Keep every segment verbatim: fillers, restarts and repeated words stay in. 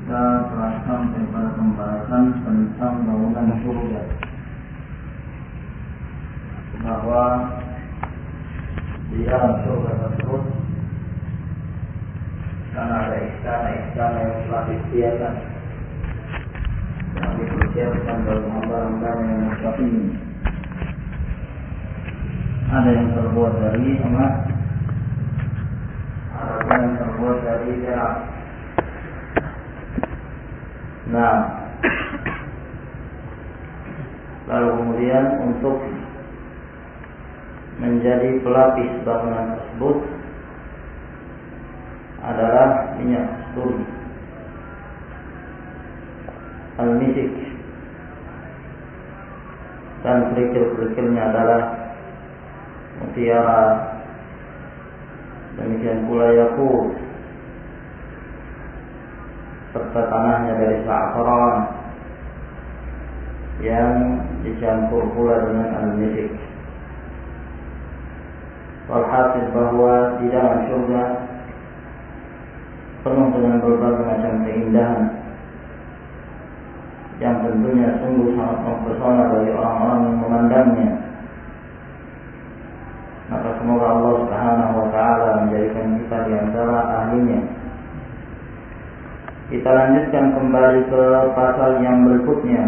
kita telah sampai pada pembahasan tentang bangunan surga, bahwa di dalam surga tersebut karena ada istana-istana yang telah disediakan, yang dipersiapkan bagi hamba-hamba yang muttaqin. Ada yang terbuat dari emas, ada yang terbuat dari perak. Nah, lalu kemudian untuk menjadi pelapis bangunan tersebut adalah minyak kasturi, al-misik, dan kerikil-kerikilnya adalah mutiara, demikian pula yakut, serta tanahnya dari za'faran yang dicampur pula dengan al-misik. Walhasil bahwa di dalam surga penuh dengan berbagai macam keindahan yang tentunya sungguh sangat mempesona bagi orang-orang yang memandangnya. Maka semoga Allah Subhanahu wa taala menjadikan kita di antara ahlinya. Kita lanjutkan kembali ke pasal yang berikutnya.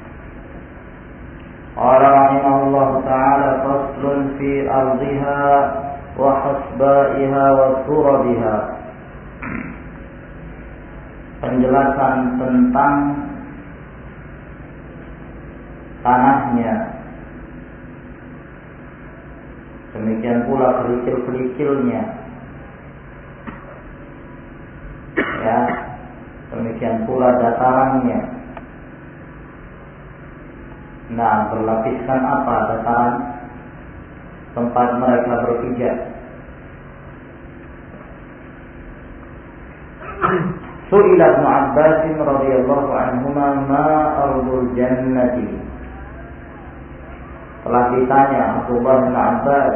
Qala rahimahullah ta'ala faslun fi ardiha wa hasbaiha wa turabiha. Penjelasan tentang tanahnya, demikian pula kerikil-kerikilnya, ya, demikian pula datarannya. Nah, berlapiskan apa dataran tempat mereka berpijak? Su'ila Ibnu Abbas radhiyallahu anhuma ma ardul jannati. Telah ditanya Abdullah bin Abbas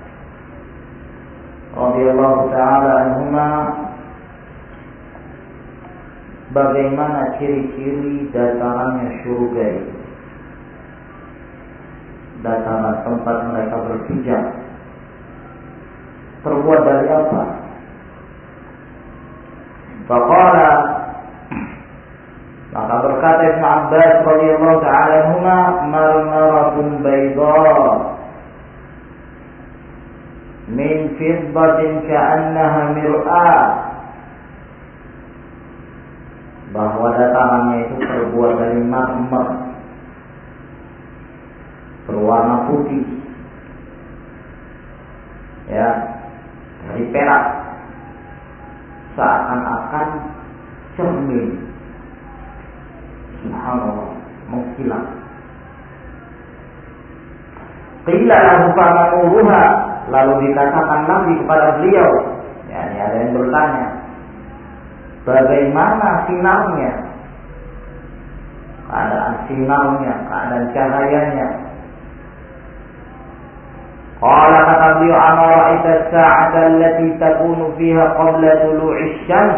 radhiyallahu taala anhuma, bagaimana ciri-ciri datarannya surga itu, dataran tempat mereka berpijak, terbuat dari apa? Faqala, maka berkata Ibnu Abbas radhiyallahu ta'ala anhuma, marmaratun bayda min fiddatin ka'annaha mir'ah. Bahwa datarannya itu terbuat dari marmer berwarna putih, ya, dari perak, seakan-akan cermin. Subhanallah, mengkilat. Qila lahu famanuruha, lalu dikatakan lagi kepada beliau, ya, ini ada yang bertanya, bagaimana sinarnya, keadaan sinarnya, keadaan cahayanya. Qala, kata beliau, ama ra'aita as-sa'ata allati takunu fiha qabla tulu'i asy-syams.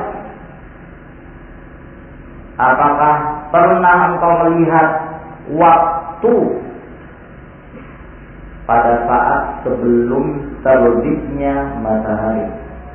Apakah pernah engkau melihat waktu pada saat sebelum terbitnya matahari?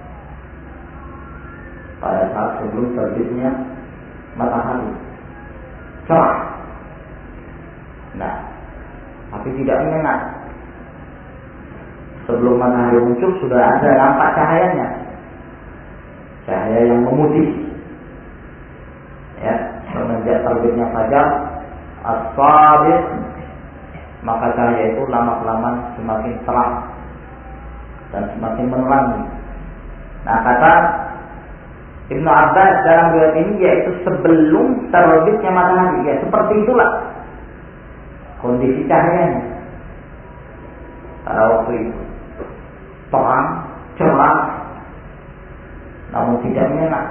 Pada saat sebelum terbitnya matahari cerah, nah, tapi tidak menyengat. Sebelum matahari muncul sudah ada nampak cahayanya, cahaya yang memutih, ya, semenjak terbitnya fajar as-shadiq, maka cahaya itu lama-kelamaan semakin terang dan semakin menerangi. Nah, kata Ibnu Abbas dalam riwayat ini, yaitu sebelum terbitnya matahari, ya, seperti itulah kondisi cahayanya pada waktu itu, terang, cerah, namun tidak menyengat.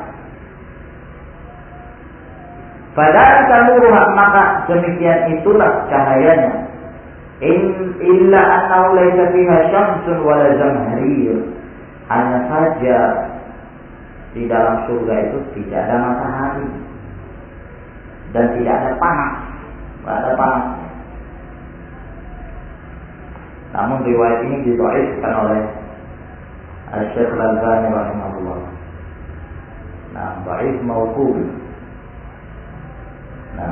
Padahal nuruha, maka demikian itulah cahayanya. In illa annahu laysa fiha syamsun wala zamharir. Hanya saja di dalam surga itu tidak ada matahari dan tidak ada panas, tidak ada panas. Namun riwayat ini didhaifkan oleh Syekh Al-Albani rahimahullah. Nah, dhaif mauquf. Nah,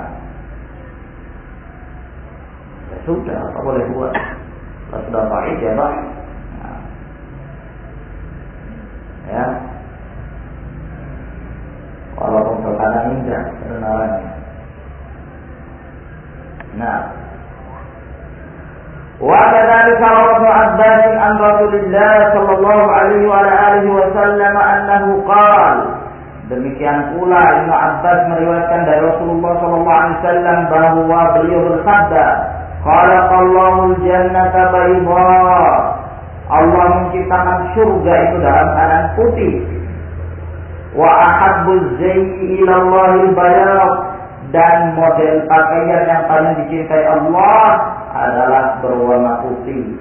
ya sudah, apa boleh buat? Kalau sudah dhaif ya dhaif. Nah, ya, walaupun terkadang indah kebenarannya. Nah, وكذلك روى ابن عباس عن رسول الله صلى الله عليه وعلى آله وسلم أنه قال. Demikian pula Ibnu Abbas meriwayatkan dari Rasulullah sallallahu alaihi wasallam bahwa beliau bersabda, "Khalaqallahu al-jannata bayda." Allah menciptakan surga itu dalam keadaan putih. Wa ahabbu az-zayyi ila Allahil bayad. Dan model pakaian yang paling dicintai Allah adalah berwarna putih.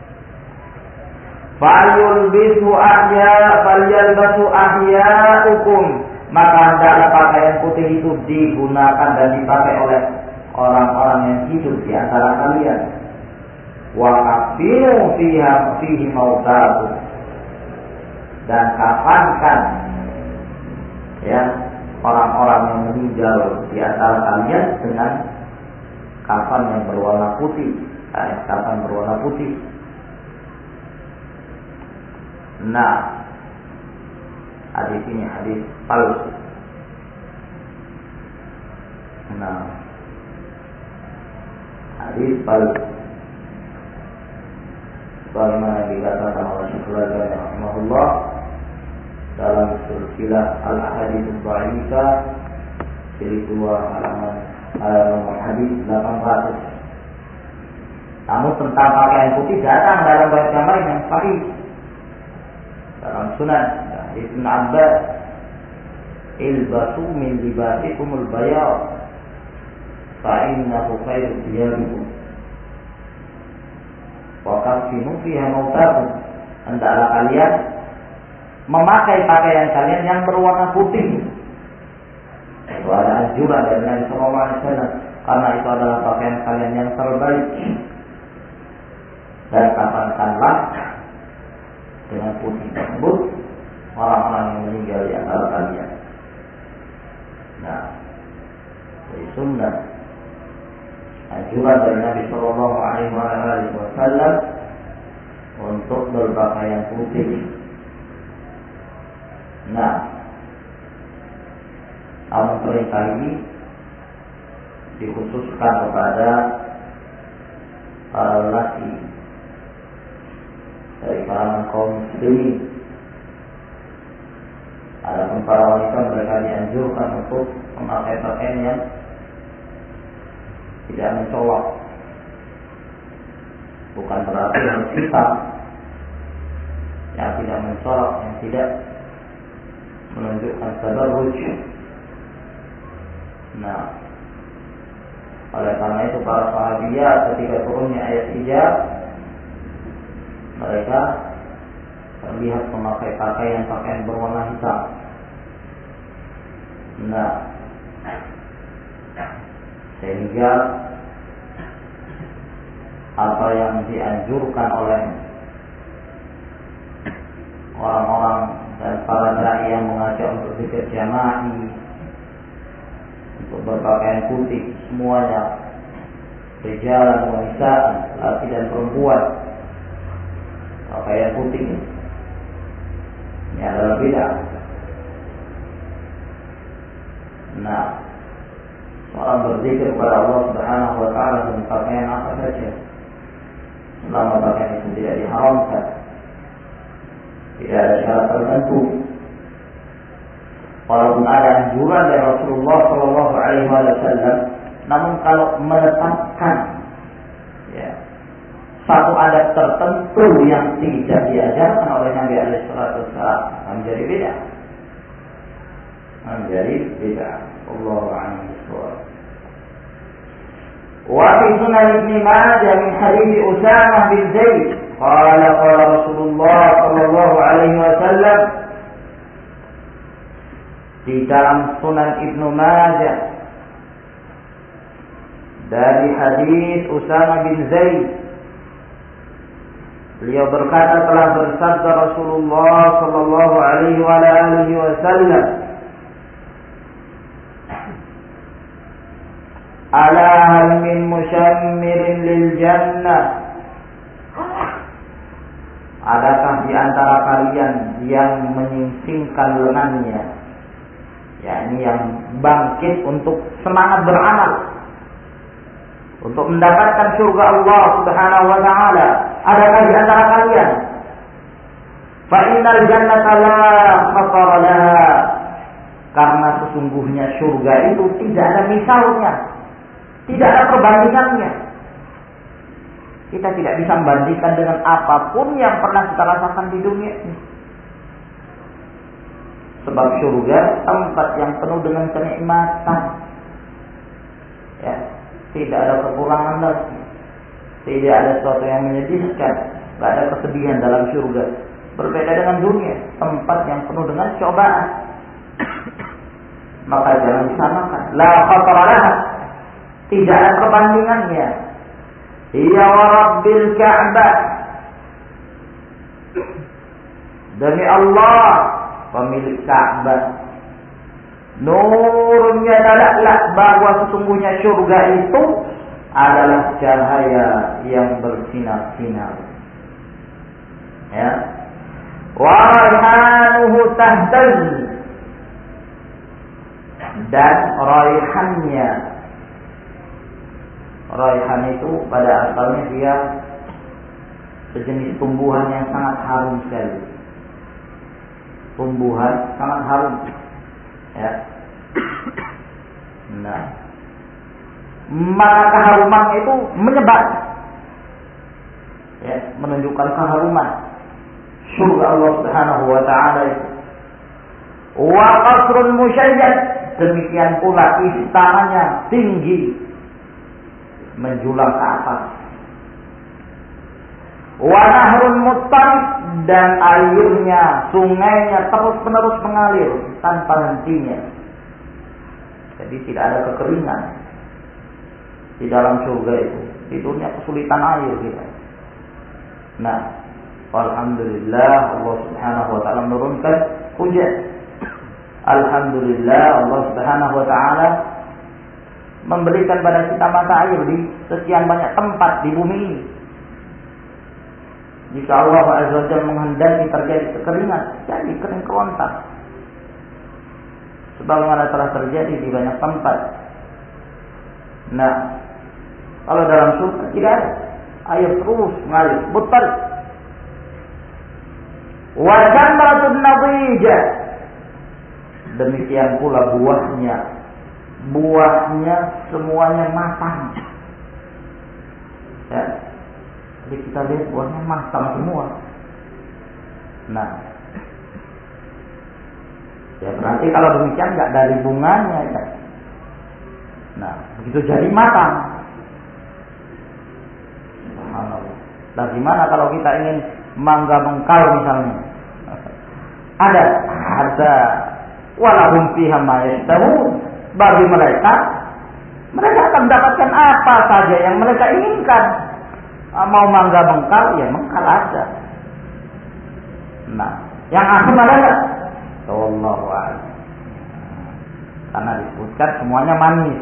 Falyulbisu ahya falyalbasu ahya'ukum. Maka hendaklah pakaian putih itu digunakan dan dipakai oleh orang-orang yang hidup di antara kalian. Wa kafinu fiha fihi mautakum. Dan kafankan ya orang-orang yang meninggal di antara kalian dengan kafan yang berwarna putih, eh, kafan berwarna putih. Nah, hadis ini hadis palsu. Nah, hadis palsu. Bagaimana dikatakan oleh Syekh Al-Albani rahimahullah dalam silsilah al-ahadits dhaifah jilid dua halaman nomor hadis delapan ratus. Namun tentang pakaian putih datang dalam riwayat yang lain yang sahih dalam Sunan Ibn Abbas, ilbasu min libasikumul bayad fa innahu khairu thiyabikum wa kafinu fiha mautakum. Hendaklah kalian memakai pakaian kalian yang berwarna putih. Itu ada anjuran dari Nabi sallallahu alaihi wasallam, karena itu adalah pakaian kalian yang terbaik. Dan kafankanlah dengan putih tersebut orang-orang yang meninggal di antara kalian. Nah, dari sunnah anjuran dari Nabi sallallahu alaihi wasallam untuk berpakaian putih. Nah, namun perintah ini dikhususkan kepada para lelaki dari kalangan kaum muslimin. Adapun para wanita mereka dianjurkan untuk memakai pakaian yang tidak mencolok. Bukan berarti harus hitam, yang tidak mencolok, yang tidak menunjukkan tabarruj. Nah, oleh karena itu para sahabiat ketika turunnya ayat hijab, mereka terlihat memakai pakaian-pakaian berwarna hitam. Nah, sehingga apa yang dianjurkan oleh orang-orang dan para dai yang mengajak untuk zikir jama'i, untuk berpakaian putih semuanya, rijalan, wanita, laki dan perempuan, pakaian putih ini adalah bid'ah. Nah, seorang berzikir kepada Allah Subhanahu wa taala dengan pakaian apa saja, selama pakaian itu tidak diharamkan, tidak ada syarat tertentu. Walaupun ada anjuran dari Rasulullah Shallallahu Alaihi Wasallam, namun kalau menetapkan ya, satu adat tertentu yang tidak diajarkan oleh Nabi Alaihi Wasallam, menjadi beda, menjadi beda. Allahu a'lam bishawab. Wa fi Sunan Ibn Majah min hadits Usamah bin Zaid qala qala Rasulullah Shallallahu Alaihi Wasallam. Di dalam Sunan Ibnu Majah dari hadis Usama bin Zaid, beliau berkata telah bersabda Rasulullah sallallahu alaihi wa alihi wasallam, ala hal min musyammirin lil jannah, adakah di antara kalian yang menyingsingkan lengannya, yakni yang bangkit untuk semangat beramal untuk mendapatkan surga Allah Subhanahu wa taala? Adakah di antara kalian? Fa innal jannata la khatara laha, karena sesungguhnya surga itu tidak ada misalnya, tidak ada perbandingannya. Kita tidak bisa membandingkan dengan apapun yang pernah kita rasakan di dunia ini. Sebab surga tempat yang penuh dengan kenikmatan. Ya, tidak ada kekurangan lagi. Tidak ada sesuatu yang menyedihkan. Tidak ada kesedihan dalam surga. Berbeda dengan dunia, tempat yang penuh dengan cobaan. Maka jangan disamakan. La khatara laha, tidak ada perbandingannya. Ya wa Rabbil Ka'bah, demi Allah pemilik Ka'bah, nurnya adalah bahwa sesungguhnya surga itu adalah cahaya yang bersinar-sinar. Ya. Wa raihanuhu tahtaz, dan raihannya, raihan itu pada asalnya dia sejenis tumbuhan yang sangat harum sekali. Tumbuhan sangat harum. Ya. Nah, maka keharuman itu menyebar. Ya, menunjukkan keharuman surga Allah Subhanahu wa taala itu. Wa qasrun musyayyad, demikian pula istananya tinggi menjulang ke atas. Wa nahrun muttarid, dan airnya, sungainya terus menerus mengalir tanpa hentinya. Jadi tidak ada kekeringan di dalam surga itu. Di dunia kesulitan air kita. Nah, alhamdulillah Allah Subhanahu wa taala menurunkan hujan. Alhamdulillah Allah Subhanahu wa taala memberikan pada kita mata air di sekian banyak tempat di bumi ini. Jika Allah Azza wa Jalla menghendaki terjadi kekeringan, jadi kering kerontang. Sebagaimana telah terjadi di banyak tempat. Nah, kalau dalam surga tidak ada, air terus mengalir, betul. Wa jamratun nadija, demikian pula buahnya. Buahnya semuanya matang. Ya. Jadi kita lihat buahnya matang semua. Nah, ya berarti kalau demikian nggak dari bunganya ya. Nah, begitu jadi matang. Subhanallah. Nah, gimana kalau kita ingin mangga mengkal misalnya? Ada, ada. Walahum fiha ma yashtahun. Bagi mereka, mereka akan mendapatkan apa saja yang mereka inginkan. Mau mangga mengkal, ya mengkal aja. Nah, yang asam ada nggak? Wallahu a'lam. Karena disebutkan semuanya manis.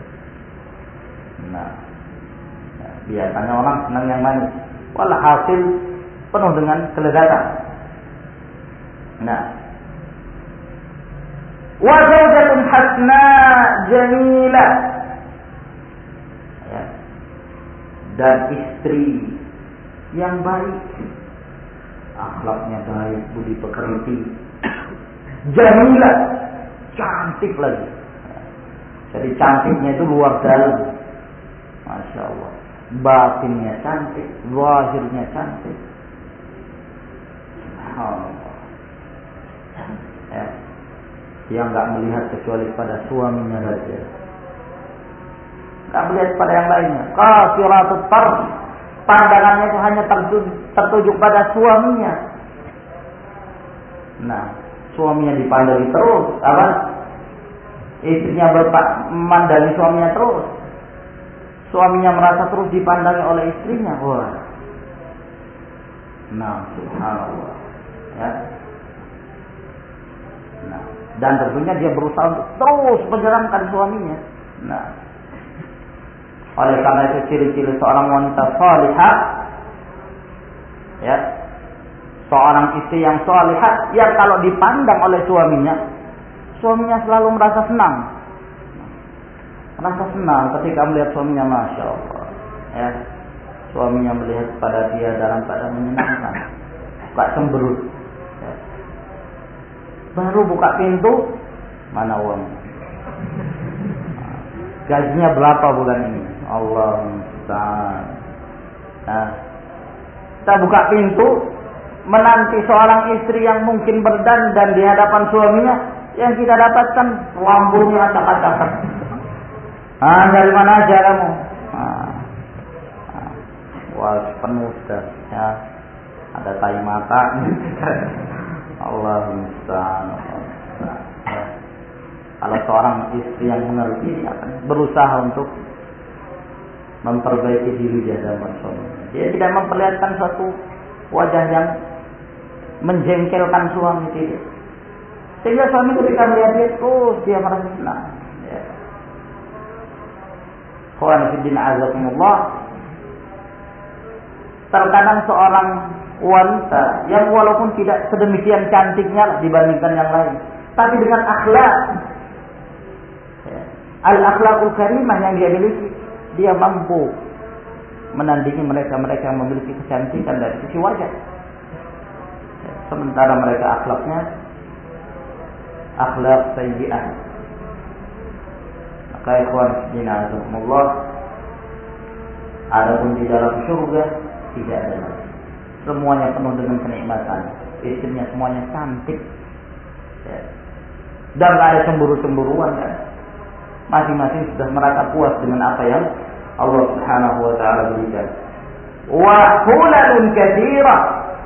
Nah, ya, biasanya orang senang yang manis. Walhasil penuh dengan kelezatan. Nah, wa zawjatun hasna jamilah, ya, dan istri yang baik, akhlaknya baik, budi pekerti, jamilah, cantik lagi. Jadi cantiknya itu luar dalam, masya Allah. Batinnya cantik, zahirnya cantik. Subhanallah. Ya. Yang nggak melihat kecuali pada suaminya saja, nggak melihat pada yang lainnya. Qasiratut tarf, pandangannya itu hanya tertuju, tertuju pada suaminya. Nah, suaminya dipandang terus, apa? Istrinya bermandangi suaminya terus. suaminya merasa terus dipandangi oleh istrinya. Wah. Nah, subhanallah. Ya. Nah, dan tentunya dia berusaha untuk terus menyenangkan suaminya. Nah, oleh karena itu ciri-ciri seorang wanita salihah, ya, seorang istri yang salihah, yang kalau dipandang oleh suaminya, suaminya selalu merasa senang, merasa senang ketika melihat suaminya, masya Allah, ya, suaminya melihat pada dia dalam keadaan menyenangkan, gak cemberut. Ya. Baru buka pintu, mana uang? Gajinya berapa bulan ini? Allah musta'an. Nah, kita buka pintu, menanti seorang istri yang mungkin berdandan di hadapan suaminya, yang kita dapatkan lampunya acak-acakan. Ah, dari mana aja kamu? Ah, ah, wah, penuh dah, ya. Ada tai mata. Allah musta'an. Ya. Kalau seorang istri yang mengerti, dia akan berusaha untuk memperbaiki diri dia dalam suaminya. Dia tidak memperlihatkan suatu wajah yang menjengkelkan suami, tidak. Sehingga suami ketika melihat dia, oh, dia merasa senang. Ya. Khawani fiddin azakumullah. Terkadang seorang wanita yang walaupun tidak sedemikian cantiknya dibandingkan yang lain, tapi dengan akhlak, ya, al-akhlaqul karimah yang dia miliki, dia mampu menandingi mereka-mereka yang memiliki kecantikan dari sisi wajah. Ya, sementara mereka akhlaknya akhlak sayyi'ah. Maka ikhwan fillah, azakumullah, adapun di dalam surga tidak ada lagi. Semuanya penuh dengan kenikmatan. Istrinya semuanya cantik. Ya. Dan tidak ada cemburu-cemburuan, kan? Masing-masing sudah merasa puas dengan apa yang Allah Subhanahu wa taala berikan. Wa hulalun katsira.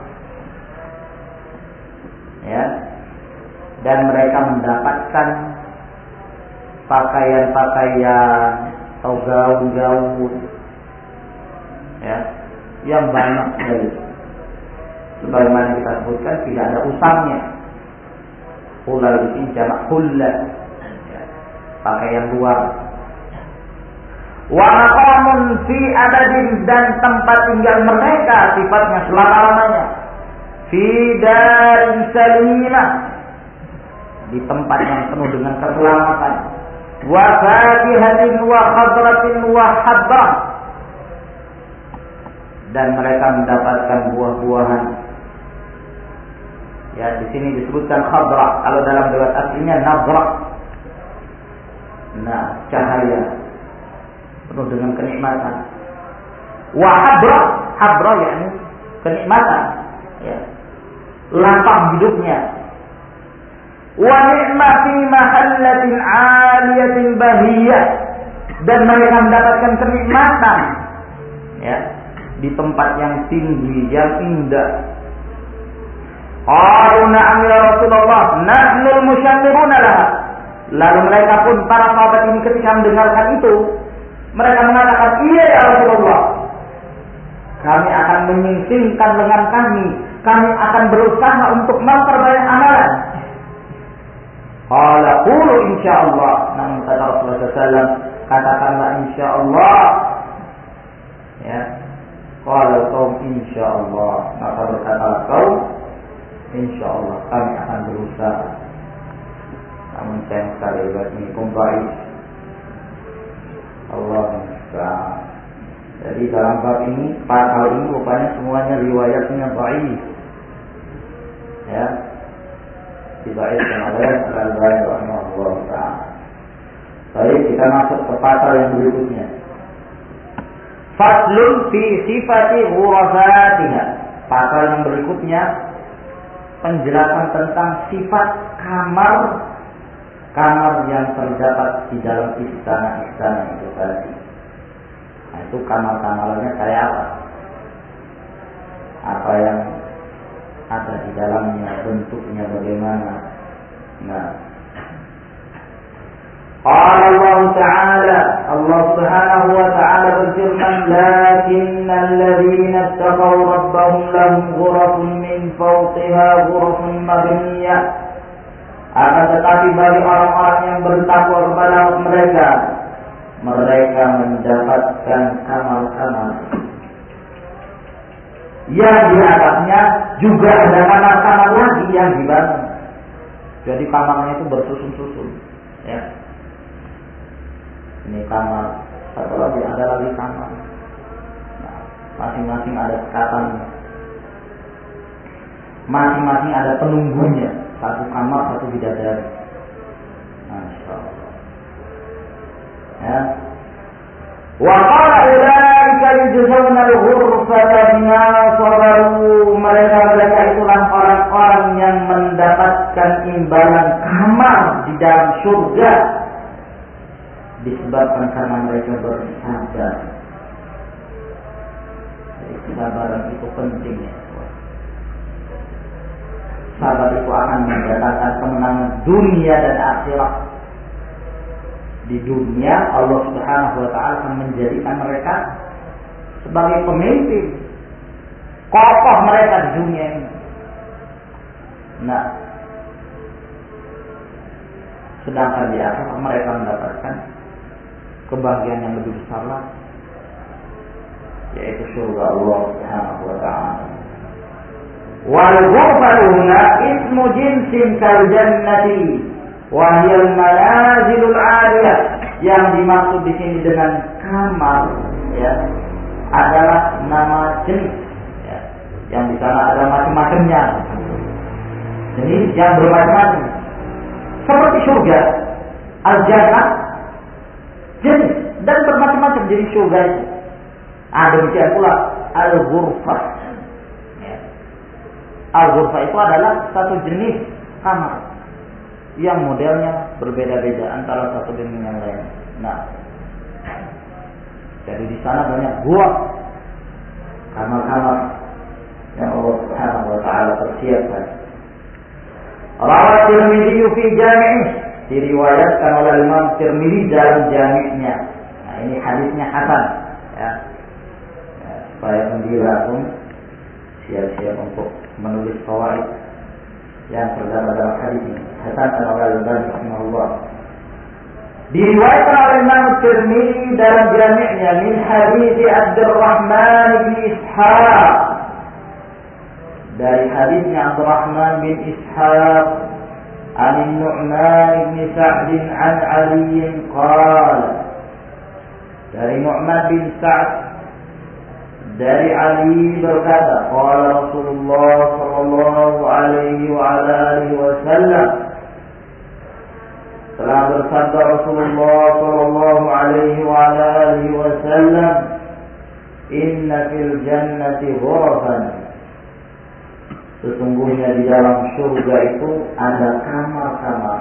Ya. Dan mereka mendapatkan pakaian-pakaian atau gaun-gaun, ya, yang banyak sekali. Sebagaimana kita sebutkan, tidak ada usangnya. Hulal ini jamak hullal, ya, pakaian luar. Wa maqamun fi abadin, dan tempat tinggal mereka sifatnya selama-lamanya. Fi darin salimah, di tempat yang penuh dengan keselamatan. Wa fakihatin wa khadratin wa hadrah, dan mereka mendapatkan buah-buahan. Ya, di sini disebutkan khadrah. Kalau dalam riwayat aslinya nadrah. Nah, cahaya penuh dengan kenikmatan. Wa hadrah, hadrah yakni kenikmatan. Ya. Lapang hidupnya. Wa ni'ma fi mahallatin 'aliyatin bahiyah, dan mereka mendapatkan kenikmatan, ya, di tempat yang tinggi, yang indah. Qalu na'am ya Rasulullah, nahnu al-mushammiruna laha. Lalu mereka pun, para sahabat ini ketika mendengarkan itu, mereka mengatakan, iya ya Rasulullah, kami akan menyingsingkan lengan kami, kami akan berusaha untuk memperbanyak amalan. Qala qulu insyaallah. Namun kata Rasulullah sallallahu alaihi wasallam, katakanlah insyaallah. Ya. Qala qaum insyaallah. Maka berkatalah kaum, insyaallah kami akan berusaha. Namun sayang sekali ini kumbai. Allah musta'an. Jadi dalam bab ini, pasal ini rupanya semuanya riwayatnya dhaif. Ya. Dibaikkan oleh Al-Albani rahimahullah ta'ala. Baik, kita masuk ke pasal yang berikutnya. Faslun fi sifati ghurafatiha. Pasal yang berikutnya, penjelasan tentang sifat kamar kamar yang terdapat di dalam istana-istana itu tadi. Nah, itu kamar-kamarnya kayak apa? Apa yang ada di dalamnya, bentuknya bagaimana? Nah, qala Allah Ta'ala, Allah Subhanahu wa taala berfirman, "Lakinnal ladzina taqaw rabbahum lahum ghurafun min fawqiha ghurafun mabniyah." Akan tetapi bagi orang-orang yang bertakwa kepada mereka, mereka mendapatkan kamar-kamar yang di atasnya juga ada kamar-kamar lagi yang dibangun. Jadi kamarnya itu bersusun-susun, ya. Ini kamar, satu lagi ada lagi kamar. Nah, masing-masing ada sekatannya. Masing-masing ada penunggunya. Satu kamar, satu bidadari. Masya Allah. Ya. Wa qala ulaika yujzauna al-ghurfata bima sabaru. Mereka-mereka itulah orang-orang yang mendapatkan imbalan kamar di dalam surga disebabkan karena mereka bersabar. Jadi kesabaran itu penting, ya. Sabar itu akan mendatangkan kemenangan dunia dan akhirat. Di dunia Allah Subhanahu wa taala akan menjadikan mereka sebagai pemimpin kokoh mereka di dunia ini. Nah, sedangkan di akhirat mereka mendapatkan kebahagiaan yang lebih besar lagi, yaitu surga Allah Subhanahu wa taala. Wal ghurfatu huna ismu jinsin kal jannati wa hiya al manazilul 'aliyah. Yang dimaksud di sini dengan kamar, ya, adalah nama jenis, ya, yang di sana ada macam-macamnya. Jenis yang bermacam-macam. Seperti surga, al-jannah, jenis dan bermacam-macam jenis surga itu. Ada demikian pula al-ghurfah. Ya. Al-ghurfah itu adalah satu jenis kamar yang modelnya berbeda-beda antara satu dengan yang lain. Nah, jadi di sana banyak gua, kamar-kamar yang Allah Subhanahu wa taala persiapkan. Rawat Tirmidzi fi Jami', diriwayatkan oleh Imam Tirmidzi dalam Jami'-nya. Nah, ini hadisnya hasan, ya. Ya, supaya penggila pun siap-siap untuk menulis qawaid yang terdapat dalam hadis ini. Hasan oleh Al-Albani rahimahullah. Diriwayatkan oleh Imam Tirmidzi dalam Jami'-nya min hadis Abdurrahman bin Ishaq, dari hadisnya Abdurrahman bin Ishaq an Nu'man bin Sa'd an Ali qala, dari Nu'man bin Sa'd dari Ali berkata, qala Rasulullah sallallahu alaihi wa ala alihi wasallam, telah bersabda Rasulullah sallallahu alaihi wa ala alihi wasallam, inna fil jannati ghurafan, sesungguhnya di dalam surga itu ada kamar-kamar,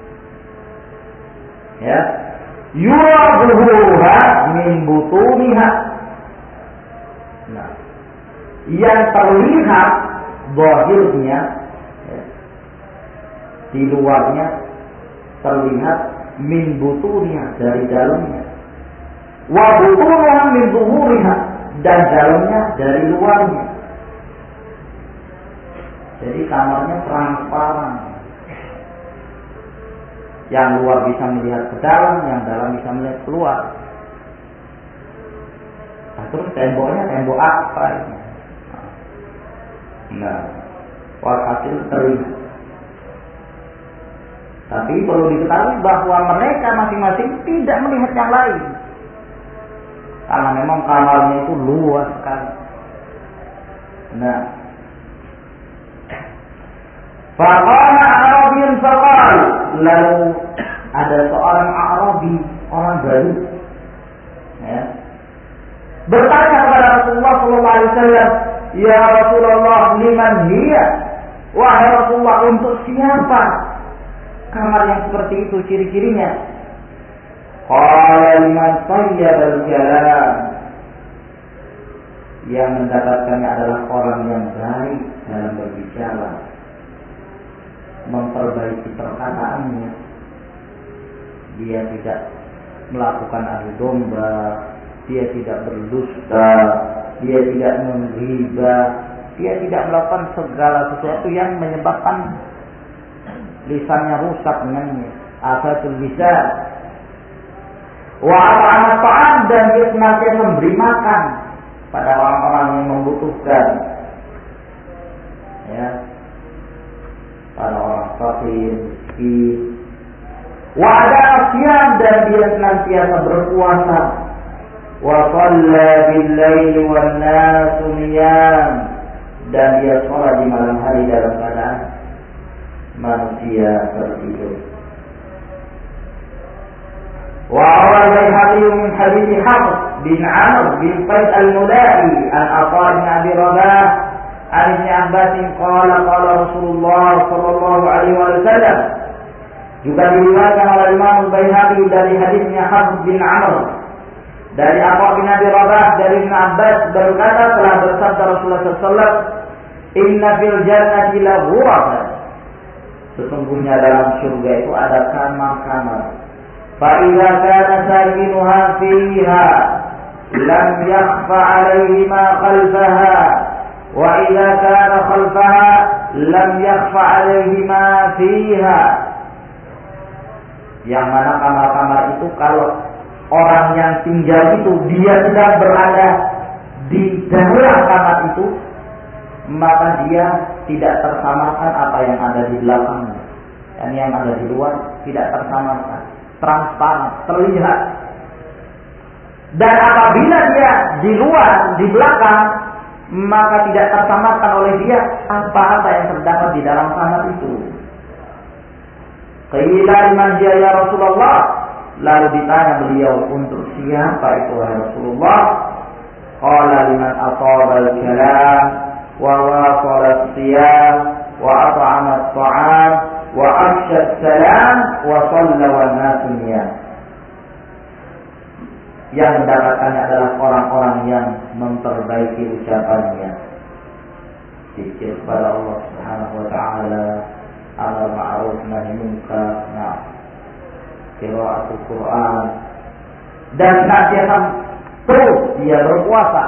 ya, yura zuhuruha min butuniha. Nah, yang terlihat zahirnya, ya, di luarnya terlihat min butuniha, dari dalamnya, wa butunuha min zuhuriha, dan dalamnya dari luarnya. Jadi kamarnya transparan. Yang luar bisa melihat ke dalam, yang dalam bisa melihat keluar. Nah, terus temboknya tembok apa ini? Nah, walhasil terlihat. Tapi perlu diketahui bahwa mereka masing-masing tidak melihat yang lain, karena memang kamarnya itu luas sekali. Nah, faqala A'rabiyyun faqal, lalu ada seorang A'rabi, orang baru, ya, bertanya kepada Rasulullah sallallahu alaihi wasallam, ya Rasulullah, liman hiya? Wahai Rasulullah, untuk siapa kamar yang seperti itu, ciri-cirinya? Qala liman tayyibal kalam, yang mendapatkannya adalah orang yang baik dalam berbicara, memperbaiki perkataannya. Dia tidak melakukan adu domba, dia tidak berdusta, dia tidak menghibah, dia tidak melakukan segala sesuatu yang menyebabkan lisannya rusak dengannya. Afatul lisan. Wa at'ama ta'am, dan dia senantiasa memberi makan pada orang-orang yang membutuhkan. Ya. Pada orang fakir, miskin. Wa ada siyam, dan dia senantiasa berpuasa. Wa shalla bil-laili wan nasu niyam, dan dia sholat di malam hari dalam keadaan manusia tertidur. Wa awal Baihaqi min hadits Hafs bin Amr bin Qais al-Mula'i an Atha bin Abi Rabah an Ibn Abbas qala qala Rasulullah sallallahu alaihi wasallam. Juga diriwayatkan oleh Imam Baihaqi dari hadisnya Hafs bin Amr dari Atha bin Abi Rabah dari Ibn Abbas berkata, telah bersabda Rasulullah sallallahu alaihi wasallam, inna fil jannati la ghurafan, sesungguhnya dalam surga itu ada kamar-kamar. Fa idza kana sakinuha fiha lam yakhfa alaihi ma khalfaha, wa idza kana khalfaha lam yakhfa alaihi ma fiha. Yang mana kamar-kamar itu kalau orang yang tinggal itu dia sedang berada di dalam kamar itu, maka dia tidak tersamarkan apa yang ada di belakangnya, dan yang ada di luar tidak tersamarkan, transparan, terlihat. Dan apabila dia di luar, di belakang, maka tidak tersamarkan oleh dia apa-apa yang terdapat di dalam kamar itu. Qila liman hiya ya Rasulullah, lalu ditanya beliau, untuk siapa itu wahai Rasulullah? Qala liman ataba al-kalam wa wasala as-siyam wa at'ama at-ta'am wa afsha as-salam wa shalla wan nasu niyam. Yang mendapatkannya adalah orang-orang yang memperbaiki ucapannya, zikir kepada Allah Subhanahu wa taala, amar ma'ruf nahi munkar, nah, qiraatul Quran, dan senantiasa terus dia berpuasa.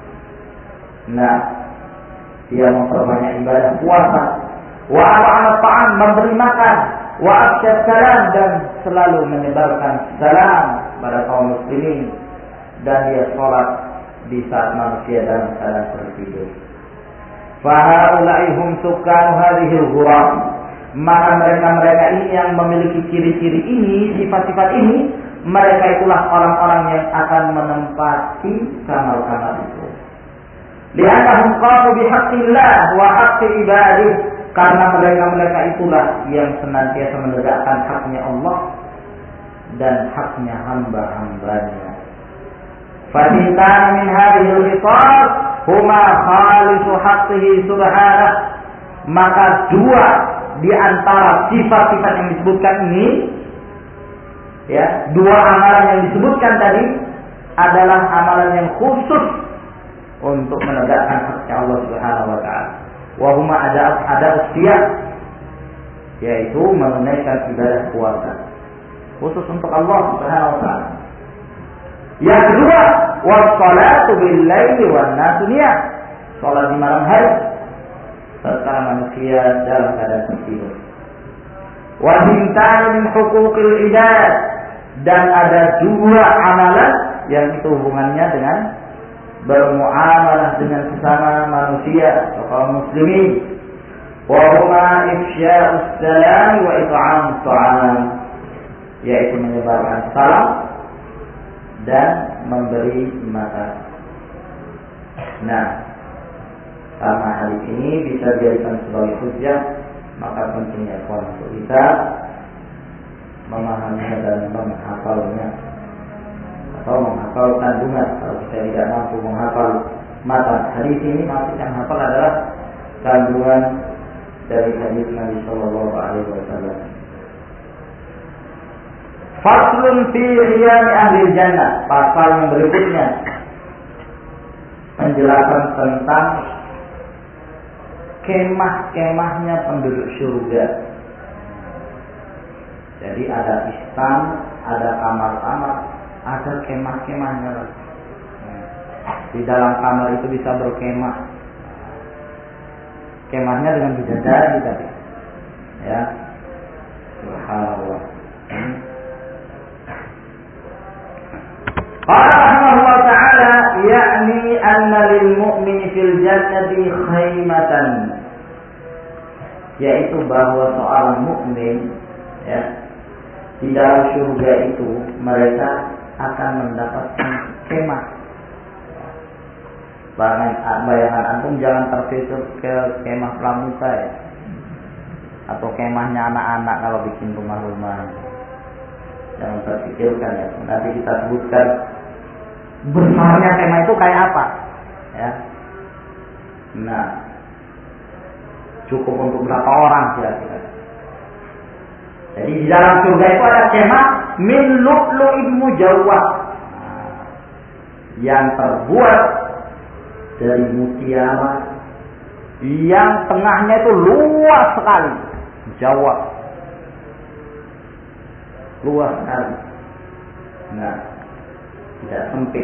Nah, dia memperbanyak ibadah puasa. Wa at'ama ta'am, memberi makan. Wa afsha salam, dan selalu menyebarkan salam pada kaum muslimin, dan dia sholat di saat manusia dalam keadaan tertidur. Fa haula'i hum sukkanu hadhihi al-ghuraf, maka mereka-mereka ini yang memiliki ciri-ciri ini, sifat-sifat ini, mereka itulah orang-orang yang akan menempati kamar-kamar itu. Li'annahum qamu bihaqqillah wa haqqi ibadih, karena mereka-mereka itulah yang senantiasa menegakkan haknya Allah dan haknya hamba-hambanya. Fatintan min hadhihi al-khitab huma khalisu haqqihi subhanahu, maka dua di antara sifat-sifat yang disebutkan ini, ya, dua amalan yang disebutkan tadi adalah amalan yang khusus untuk menegakkan haknya Allah Subhanahu wa taala. Wa huma ada ada usia, yaitu menunaikan ibadah puasa khusus untuk Allah Subhanahu wa taala. Yang kedua, wassalatu bil laili wan nasu niyam, salat di malam hari serta manusia dalam keadaan tertidur. Wa hintani min huquqil ibad, dan ada dua amalan yang itu hubungannya dengan bermuamalah dengan sesama manusia atau kaum muslimin. Wa huma ifsya'us salam wa it'amus ta'am, yaitu menyebarkan salam dan memberi makan. Nah, karena hadis ini bisa dijadikan sebagai hujjah, maka pentingnya untuk kita memahaminya dan menghafalnya, atau menghafal kandungan. Kalau kita tidak mampu menghafal matan hadis ini, maksud yang hafal adalah kandungan dari hadis Nabi Shallallahu Alaihi Wasallam. Faslun fi riyami ahli jannah, pasal yang berikutnya penjelasan tentang kemah-kemahnya penduduk surga. Jadi ada istan, ada kamar-kamar, ada kemah-kemahnya. Di dalam kamar itu bisa berkemah. Kemahnya dengan bidadari tadi. Ya. Subhanallah. Qala rahimahullah ta'ala ya'ni anna lil mu'mini fil jannati khaymatan, yaitu bahwa seorang mukmin ya di dalam surga itu mereka akan mendapatkan kemah. Bayangan antum jangan terfikir ke kemah pramuka ya, atau kemahnya anak-anak kalau bikin rumah-rumah. Jangan terfikirkan ya. Nanti kita sebutkan besarnya kemah itu kayak apa ya. Nah, cukup untuk berapa orang kira-kira. Jadi di dalam surga itu ada kemah min lu'lu'in mujawwah, yang terbuat dari mutiara, yang tengahnya itu luas sekali, Jawa, luas sekali. Nah, tidak sempit.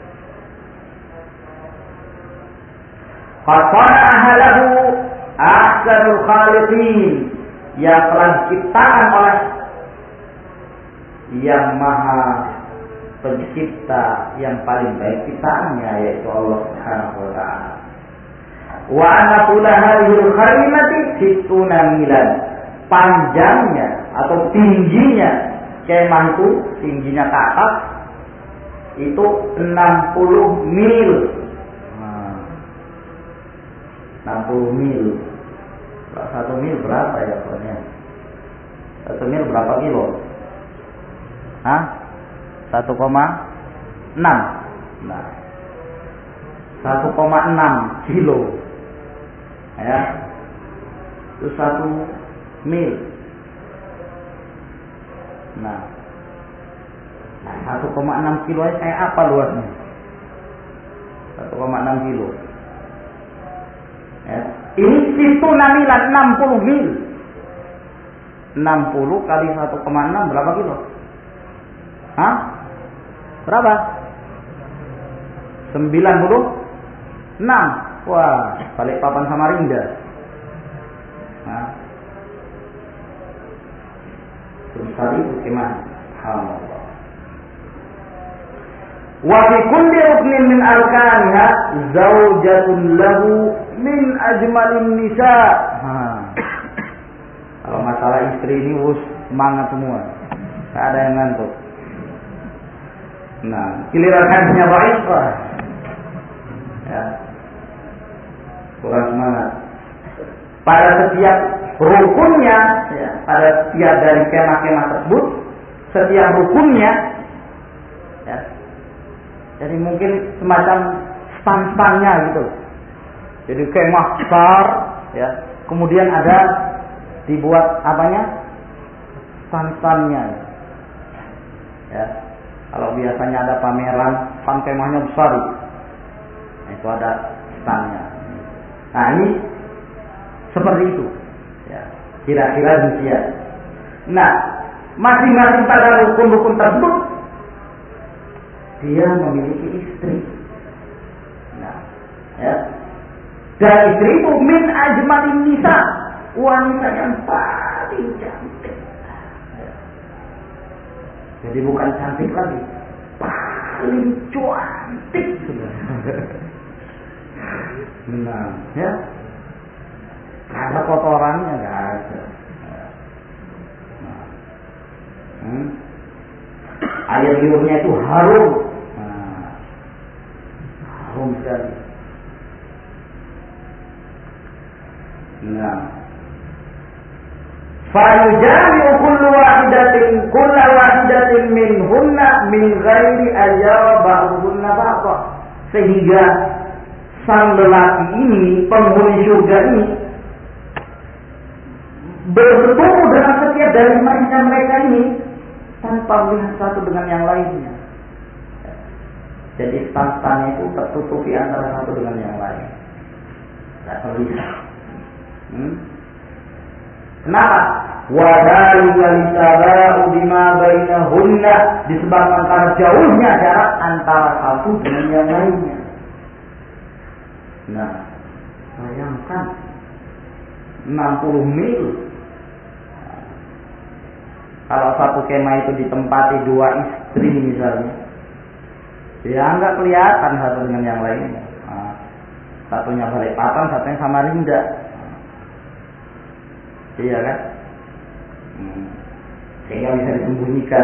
Qasanaha lahu ahsanul khaliqin, yang telah diciptakan oleh yang maha pencipta yang paling baik ciptaannya, yaitu Allah Subhanahu wa ta'ala. Wa anaqula hadhil kharimati sittuna milan, panjangnya atau tingginya kemah itu, tingginya ke atas itu enam puluh mil. Nah, enam puluh mil. Satu mil berapa ya pokoknya? Satu mil berapa kilo? Hah? Satu koma enam. Nah, satu koma enam kilo. Ya, itu satu mil. Nah, satu koma enam kilo itu kayak apa luasnya? Satu koma enam kilo. Ya. Ini situ namilan enam puluh mil. enam puluh kali satu koma enam berapa kilo? Hah? Berapa? sembilan puluh enam. Wah, Balikpapan Samarinda. Nah, sebesar itu gimana? Alhamdulillah. Wa fi kulli ruknin min arkaniha zaujatun lahu min ajmalin nisa. Kalau masalah istri ini us semangat semua, tak ada yang ngantuk. Nah, giliran hadisnya baik, ya, kurang semangat. Pada setiap rukunnya, ya, pada setiap dari kemah-kemah tersebut, setiap rukunnya, ya, jadi mungkin semacam stan-stannya gitu. Jadi kemah besar, ya, kemudian ada dibuat apanya? Stan-stannya, ya. Kalau biasanya ada pameran, stan kemahnya besar, nah, itu ada stannya. Nah, ini seperti itu, ya, kira-kira demikian. Nah, masing-masing pada rukun-rukun tersebut dia memiliki istri. Nah, ya, dan istri itu min ajmalin nisa, wanita yang paling cantik. Jadi bukan cantik lagi, paling cantik sudah. Nah, ya, ada kotorannya nggak ada. Nah, hmm. Air liurnya itu harum, nah, harum sekali. Nah, fayujami'u kullu wahidatin kullu wahidatin minhunna min ghairi ayyara ba'dhunna ba'dha, sehingga sang lelaki ini, penghuni surga ini, bertemu dengan setiap dari mereka mereka ini tanpa melihat satu dengan yang lainnya. Jadi stand-stand itu tertutupi antara satu dengan yang lain, tidak terlihat. Hmm? Kenapa? Wa dzalika litaba'u bima bainahunna, disebabkan karena jauhnya jarak antara satu dengan yang lainnya. Nah, bayangkan enam puluh mil. Kalau satu kemah itu ditempati dua istri misalnya, ya nggak kelihatan satu dengan yang lainnya. Nah, satunya Balikpapan, satunya Samarinda. Iya kan? Hmm. Sehingga bisa disembunyikan.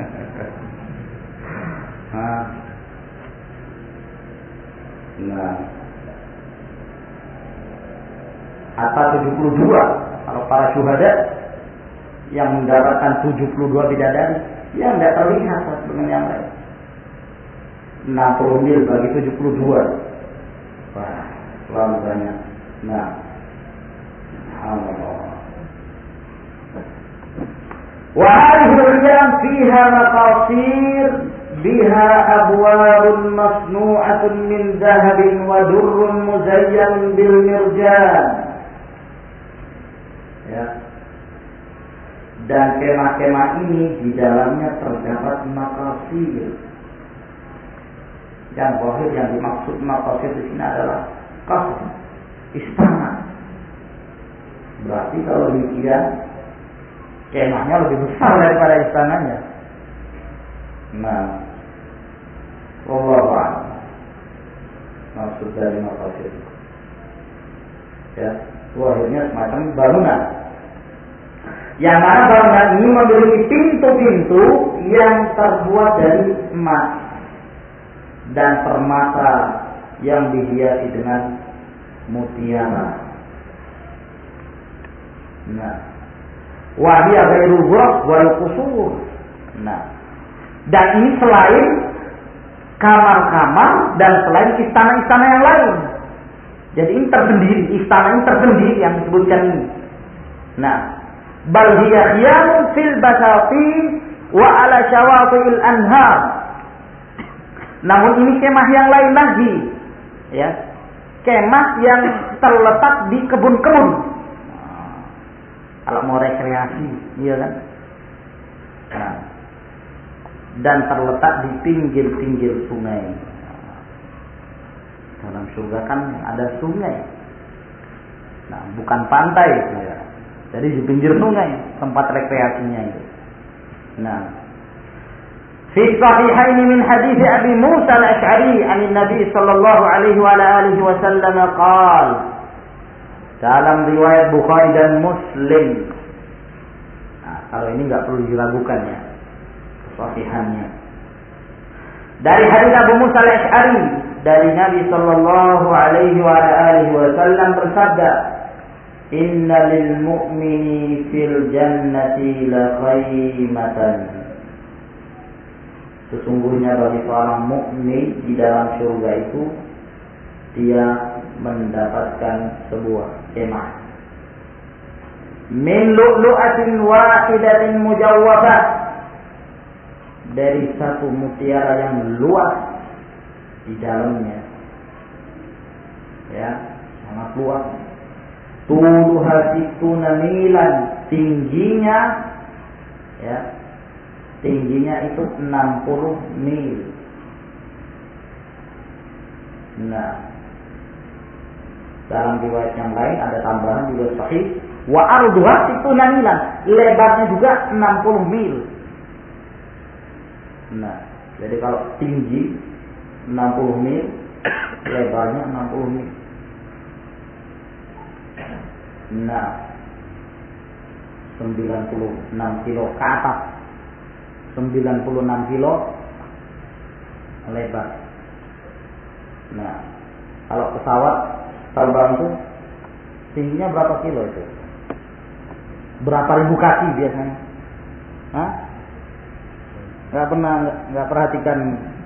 Nah, nah. Atau tujuh puluh dua kalau para syuhada yang mendapatkan tujuh puluh dua bidadari, ya nggak terlihat satu dengan yang lain. enam puluh mil bagi tujuh puluh dua, wah, terlalu banyak. Nah, Allah. Wa hadhihi al-qiyam fiha maqasir biha abwarun masnu'atun min dhahabin wa durrun muzayyan bil mirjan. Ya. Dan kemah-kemah ini di dalamnya terdapat maqasir. Yang zahir yang dimaksud maqasir di sini adalah kasr, istana. Berarti kalau demikian kemahnya lebih besar daripada istananya. Nah, wallahu a'lam. Maksud dari maqasir, ya, zahirnya semacam bangunan. Yang mana bangunan ini memiliki pintu-pintu yang terbuat dari emas dan permata yang dihiasi dengan mutiara. Nah, wahia ghairu ghuraf wal qusur. Nah, dan ini selain kamar-kamar dan selain istana-istana yang lain. Jadi ini tersendiri, istana ini tersendiri yang disebutkan ini. Nah, bal hiya khiyamun fil basatin wa ala syawati'il anhar. Namun ini kemah yang lain lagi, ya, kemah yang terletak di kebun-kebun. Nah, kalau mau rekreasi, iya kan? Nah, dan terletak di pinggir-pinggir sungai. Dalam surga kan ada sungai. Nah, bukan pantai, ya. Jadi di pinggir sungai tempat rekreasinya itu. Nah, fi sahihain min hadits Abi Musa al-Asy'ari 'an Nabi sallallahu alaihi wa alihi wasallam qala, dalam riwayat Bukhari dan Muslim. Nah, kalau ini enggak perlu diragukan ya, kesahihannya. Dari hadits Abu Musa al-Asy'ari dari Nabi sallallahu alaihi wa alihi wasallam bersabda, inna lil mu'mini fil jannati la khaymatan. Sesungguhnya bagi seorang mukmin di dalam surga itu dia mendapatkan sebuah kemah min lu'lu'atin wahidatin mujawwabah, dari satu mutiara yang luas di dalamnya, ya, sangat luas. Tuluha situna milan, tingginya, ya, tingginya itu enam puluh mil. Nah, dalam riwayat yang lain ada tambahan juga sahih, wa arduha situna milan, lebarnya juga enam puluh mil. Nah, jadi kalau tinggi enam puluh mil, lebarnya enam puluh mil. Nah, sembilan puluh enam kilo ke atas, sembilan puluh enam kilo lebar. Nah, kalau pesawat terbang itu tingginya berapa kilo itu? Berapa ribu kaki biasanya? Hah? Gak pernah, gak perhatikan.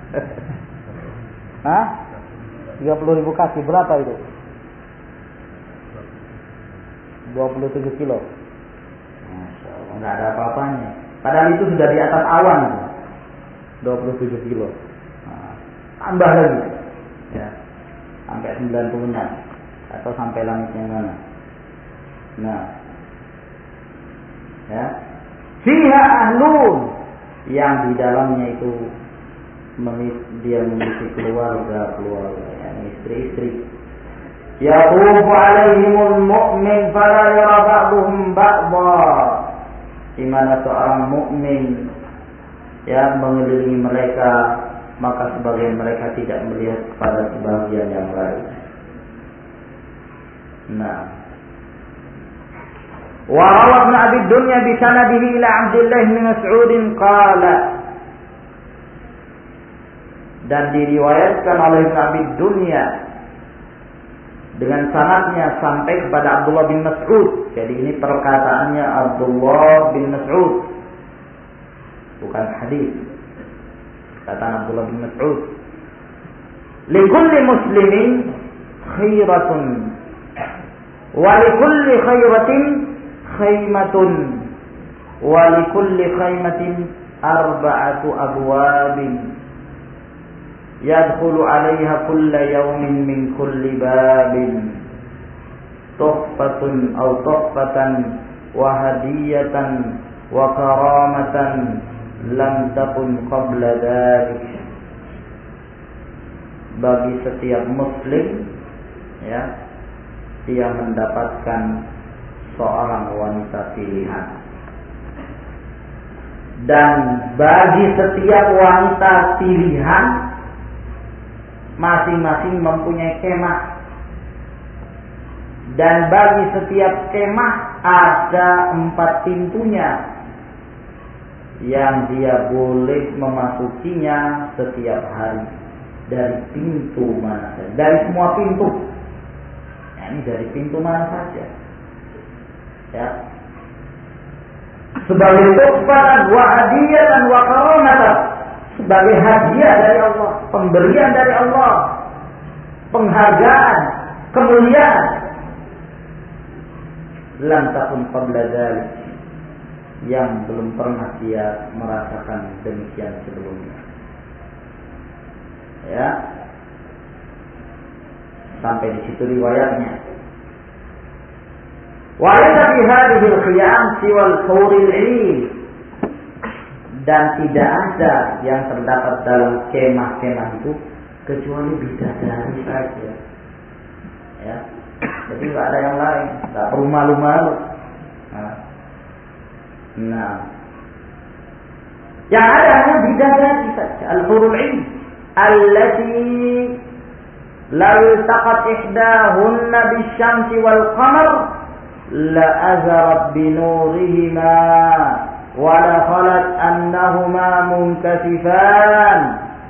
Hah? tiga puluh ribu kaki, berapa itu? dua puluh tujuh kilo. Masya Allah, nggak ada apa-apanya. Padahal itu sudah di atas awan. dua puluh tujuh kilo. Nah, tambah lagi. Ya, sampai sembilan puluh enam. Atau sampai langit yang mana. Nah, Ya. Fiha ahlun, yang di dalamnya itu dia memiliki keluarga-keluarga, yang istri-istri. Yaqufu alaihimul mu'min fala yara ba'duhum ba'dha, di mana seorang mukmin yang mengelilingi mereka, maka sebagian mereka tidak melihat kepada sebagian yang lain. Nah, wa rawa Ibnu Abi Dunya bi sanadihi ila Abdullah bin Mas'ud qala, dan diriwayatkan oleh Ibnu Abi Dunya dengan sanadnya sampai kepada Abdullah bin Mas'ud. Jadi ini perkataannya Abdullah bin Mas'ud, bukan hadis. Perkataan Abdullah bin Mas'ud. Likulli muslimin khairatun wa likulli khairatin khaymatun wa likulli khaymatin arba'atu abwabin yadkhulu 'alayha kulla yawmin min kulli babin tuhfatun aw tuhfatan wa hadiyatan wa karamatan lam takun qabla dzalik. Bagi setiap muslim, ya, dia mendapatkan seorang wanita pilihan, dan bagi setiap wanita pilihan masing-masing mempunyai kemah, dan bagi setiap kemah ada empat pintunya yang dia boleh memasukinya setiap hari. Dari pintu mana saja, dari semua pintu. Ya, ini dari pintu mana saja. Ya. Sebagai tuhfatan wa hadiyatan wa karamatan, sebagai hadiah dari Allah, pemberian dari Allah, penghargaan, kemuliaan. Lam takun qabla dzalik, yang belum pernah dia merasakan demikian sebelumnya. Ya, sampai di situ riwayatnya. Wa laysa fi hadhihi al-khiyam siwa al-huril 'ain, dan tidak ada yang terdapat dalam kemah-kemah itu kecuali bidadari saja. Ya, jadi nggak ada yang lain, nggak perlu malu-malu. Nah, nah, yang ada hanya bidadari saja, al-hurul 'ain allati law iltaqat ihdahunna bisyamsi wal qamar la azarat binurihima wa la khalat annahuma munkasifan.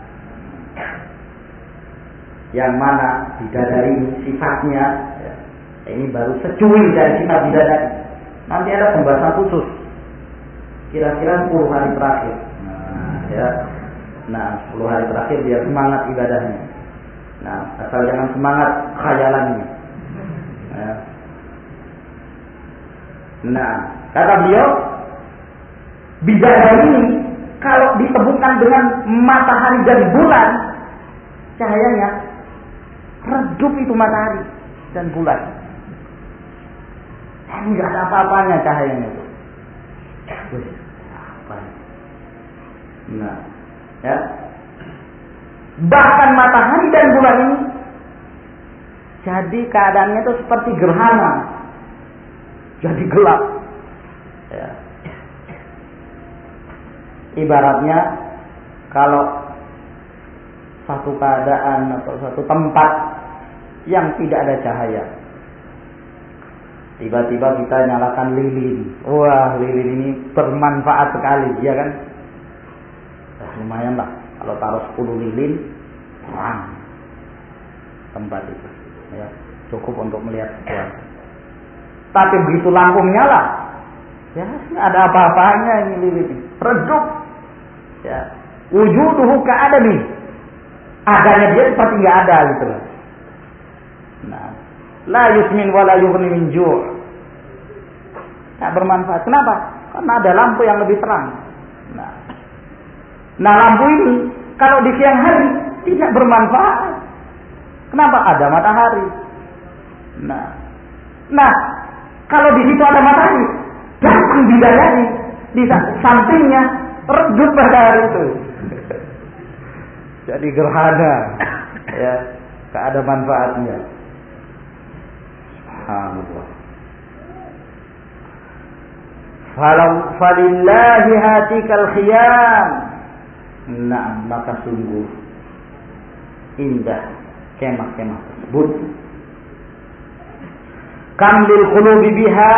Yang mana bidadari sifatnya, ya, ini baru secuil dari sifat bidadari. Nanti ada pembahasan khusus kira-kira sepuluh hari terakhir. Nah, ya. Nah, sepuluh hari terakhir dia semangat ibadahnya. Nah, asal jangan semangat khayalannya. Ya. Nah, kata beliau, bidadari ini kalau ditemukan dengan matahari dan bulan, cahayanya redup itu matahari dan bulan. Enggak ada apa-apanya cahayanya itu. Apa? Nah, ya. Bahkan matahari dan bulan ini jadi keadaannya itu seperti gerhana, jadi gelap. Ya. Ibaratnya kalau satu keadaan atau satu tempat yang tidak ada cahaya, tiba-tiba kita nyalakan lilin. Wah, lilin ini bermanfaat sekali, ya kan? Nah, lumayan lah kalau taruh sepuluh lilin, terang tempat itu, ya, cukup untuk melihat sesuatu. Tapi begitu lampu menyala, ya nggak ada apa-apanya ini lilin, redup. Ya, wujuduhu ka'adami, adanya dia seperti nggak ada gitu loh. Nah, la yusmin wa la yughni min ju', nggak bermanfaat. Kenapa? Karena ada lampu yang lebih terang. Nah, nah lampu ini kalau di siang hari tidak bermanfaat. Kenapa? Ada matahari. Nah, nah kalau di situ ada matahari, dah sang bidadari di sampingnya redup pada hari itu. Jadi gerhana, ya, tak ada manfaatnya. Subhanallah. Falau falillahi hatikal khiyam. Nah, maka sungguh indah kemah-kemah tersebut. Kam lil qulubi biha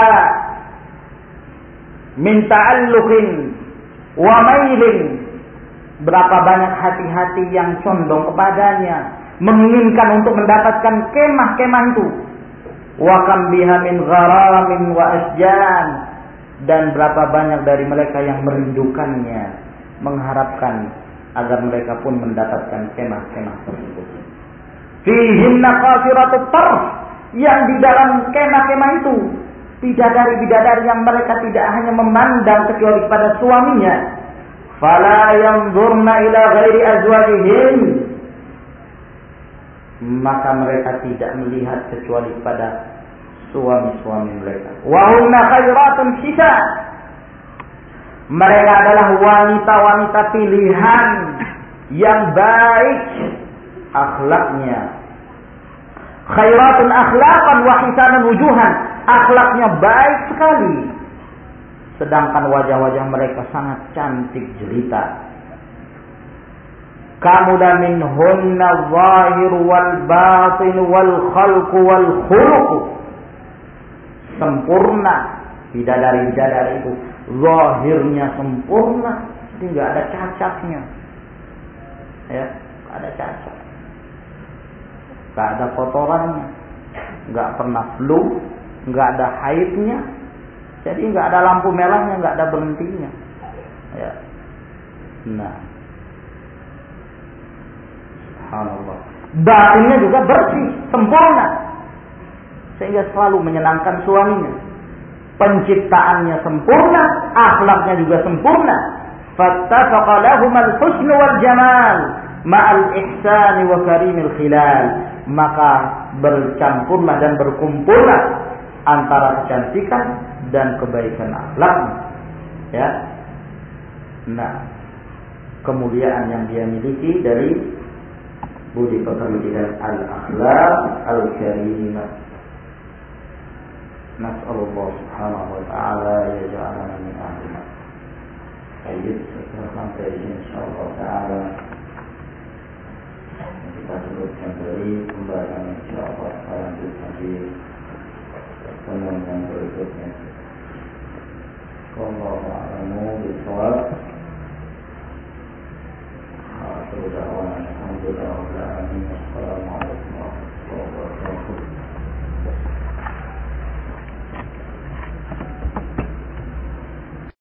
min ta'alluqin wa mailin. Berapa banyak hati-hati yang condong kepadanya, menginginkan untuk mendapatkan kemah-kemah itu. Wa kam biha min gharamin wa asjan. Dan berapa banyak dari mereka yang merindukannya, mengharapkan agar mereka pun mendapatkan kemah-kemah tersebut. Fihinna qasiratut tarf, yang di dalam kemah-kemah itu bidadari-bidadari yang mereka tidak hanya memandang kecuali pada suaminya. Fala yanzurna ila ghairi azwajihim, maka mereka tidak melihat kecuali pada suami-suami mereka. Wa hunna khairatun hisab, mereka adalah wanita-wanita pilihan yang baik akhlaknya. Khairatun akhlaqan wa hisanan wujuhan, akhlaknya baik sekali, sedangkan wajah-wajah mereka sangat cantik jelita. Kamula minhunna zahir wal batin wal khalq wal khuluq, sempurna bidadari-bidadari itu, zahirnya sempurna, jadi nggak ada cacatnya, ya, nggak ada cacat, nggak ada kotorannya, nggak pernah flu, nggak ada haidnya, jadi nggak ada lampu merahnya, nggak ada berhentinya, ya. Nah, subhanallah, batinnya juga bersih, sempurna, sehingga selalu menyenangkan suaminya. Penciptaannya sempurna, akhlaknya juga sempurna. Fattafaqa lahumal husnu wal jamal ma'al ihsani wa karimil khilal, maka bercampurlah dan berkumpullah antara kecantikan dan kebaikan akhlak, ya. Nah, kemuliaan yang dia miliki dari budi pekerti dan al-akhlaq al-karimah. Nas'alullah subhanahu wa ta'ala yaj'alana min ahliha. Baik, setelah sampai ini insyaallah ta'ala kita teruskan dari pembahasan insyaallah selanjutnya di pertemuan yang berikutnya. Wallahu a'lamu bishawab. Akhiru da'wana alhamdulillahi rabbil alamin. Wassalamu alaikum